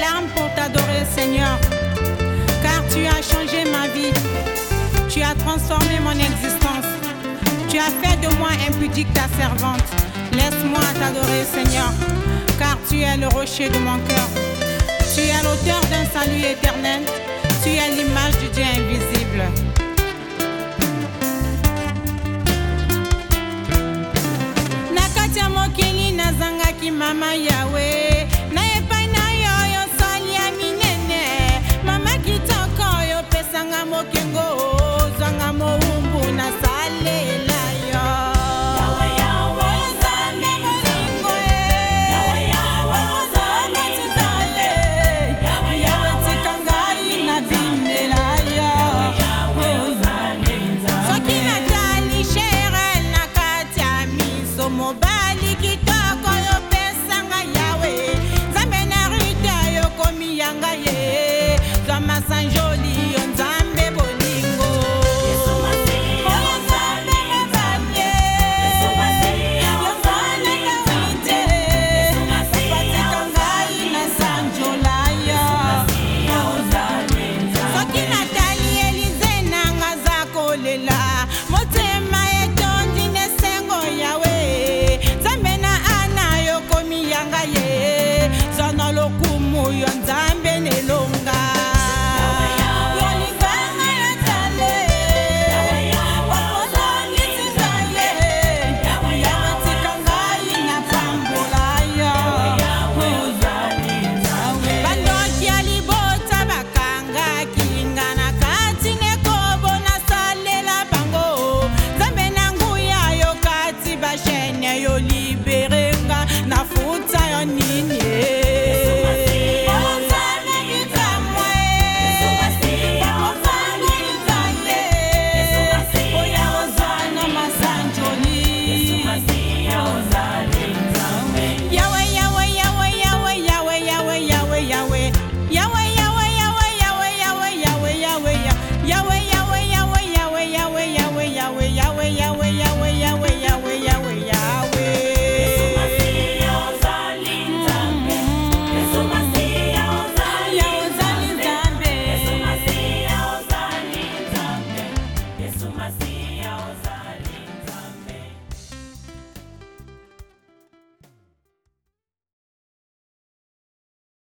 larmes pour t'adorer, Seigneur, car tu as changé ma vie. Tu as transformé mon existence. Tu as fait de moi impudique ta servante. Laisse-moi t'adorer, Seigneur, car tu es le rocher de mon cœur. Tu es l'auteur d'un salut éternel. Tu es l'image du Dieu invisible. Nakatia mokili nazangaki mama Yahweh. Na epai na yo yo sali ya minene. Mama kitoko yo pesanga mokengo. Zanga moumbu na salela yo. Mobali kitoko yo pesanga Yahweh. Zambe na rite yo komi yanga ye. Zama sanjo